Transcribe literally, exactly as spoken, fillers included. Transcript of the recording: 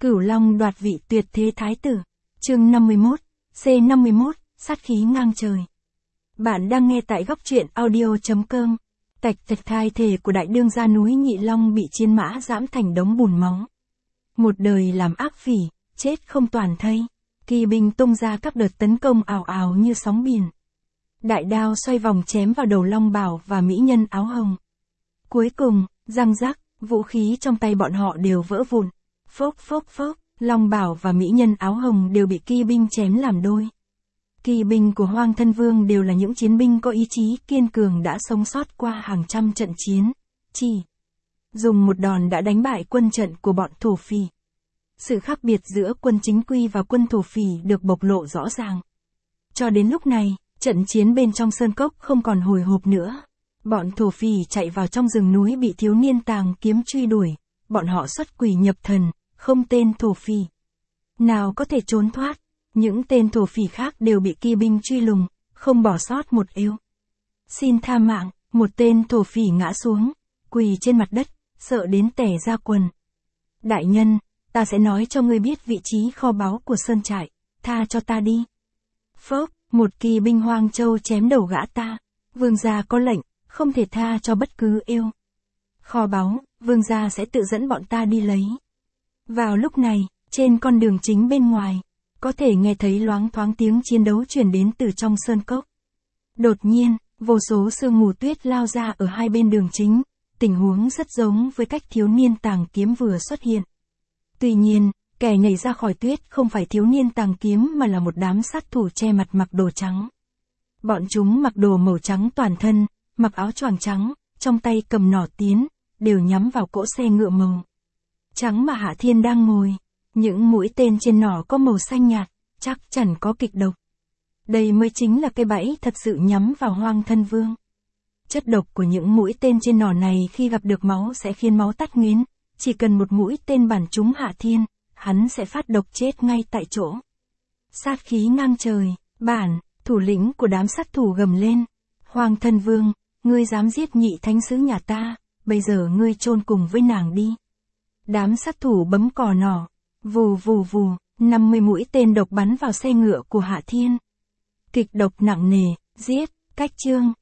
Cửu Long đoạt vị tuyệt thế thái tử. Chương năm mươi mốt, C năm mươi mốt, sát khí ngang trời. Bạn đang nghe tại góc truyện audio chấm com. Tạch tạch thai thể của đại đương gia núi Nhị Long bị chiến mã giẫm thành đống bùn máu. Một đời làm ác phỉ, chết không toàn thây. Kỳ binh tung ra các đợt tấn công ào ào như sóng biển. Đại đao xoay vòng chém vào đầu Long Bảo và mỹ nhân áo hồng. Cuối cùng, răng rắc, vũ khí trong tay bọn họ đều vỡ vụn. Phốc phốc phốc, Long Bảo và mỹ nhân áo hồng đều bị kỳ binh chém làm đôi. Kỳ binh của Hoang Thân Vương đều là những chiến binh có ý chí kiên cường đã sống sót qua hàng trăm trận chiến. Chỉ dùng một đòn đã đánh bại quân trận của bọn thổ phỉ. Sự khác biệt giữa quân chính quy và quân thổ phỉ được bộc lộ rõ ràng. Cho đến lúc này, trận chiến bên trong sơn cốc không còn hồi hộp nữa. Bọn thổ phỉ chạy vào trong rừng núi bị thiếu niên tàng kiếm truy đuổi. Bọn họ xuất quỷ nhập thần, không tên thổ phỉ nào có thể trốn thoát. Những tên thổ phỉ khác đều bị kỳ binh truy lùng, không bỏ sót một êu. Xin tha mạng, một tên thổ phỉ ngã xuống, quỳ trên mặt đất, sợ đến tẻ ra quần. Đại nhân, ta sẽ nói cho ngươi biết vị trí kho báu của sơn trại, tha cho ta đi. Phốc, một kỳ binh Hoang Châu chém đầu gã ta. Vương gia có lệnh, không thể tha cho bất cứ êu. Kho báu, vương gia sẽ tự dẫn bọn ta đi lấy. Vào lúc này, trên con đường chính bên ngoài, có thể nghe thấy loáng thoáng tiếng chiến đấu truyền đến từ trong sơn cốc. Đột nhiên, vô số sương mù tuyết lao ra ở hai bên đường chính, tình huống rất giống với cách thiếu niên tàng kiếm vừa xuất hiện. Tuy nhiên, kẻ nhảy ra khỏi tuyết không phải thiếu niên tàng kiếm mà là một đám sát thủ che mặt mặc đồ trắng. Bọn chúng mặc đồ màu trắng toàn thân, mặc áo choàng trắng, trong tay cầm nỏ tiến, đều nhắm vào cỗ xe ngựa màu trắng mà Hạ Thiên đang ngồi. Những mũi tên trên nỏ có màu xanh nhạt, chắc chắn có kịch độc. Đây mới chính là cái bẫy thật sự nhắm vào Hoang Thân Vương. Chất độc của những mũi tên trên nỏ này khi gặp được máu sẽ khiến máu tắt nghẽn, chỉ cần một mũi tên bắn trúng Hạ Thiên, hắn sẽ phát độc chết ngay tại chỗ. Sát khí ngang trời, bản, thủ lĩnh của đám sát thủ gầm lên. Hoang Thân Vương, ngươi dám giết nhị thánh sứ nhà ta, bây giờ ngươi chôn cùng với nàng đi. Đám sát thủ bấm cò nỏ. Vù vù vù, năm mươi mũi tên độc bắn vào xe ngựa của Hạ Thiên. Kịch độc nặng nề, giết, cách chương.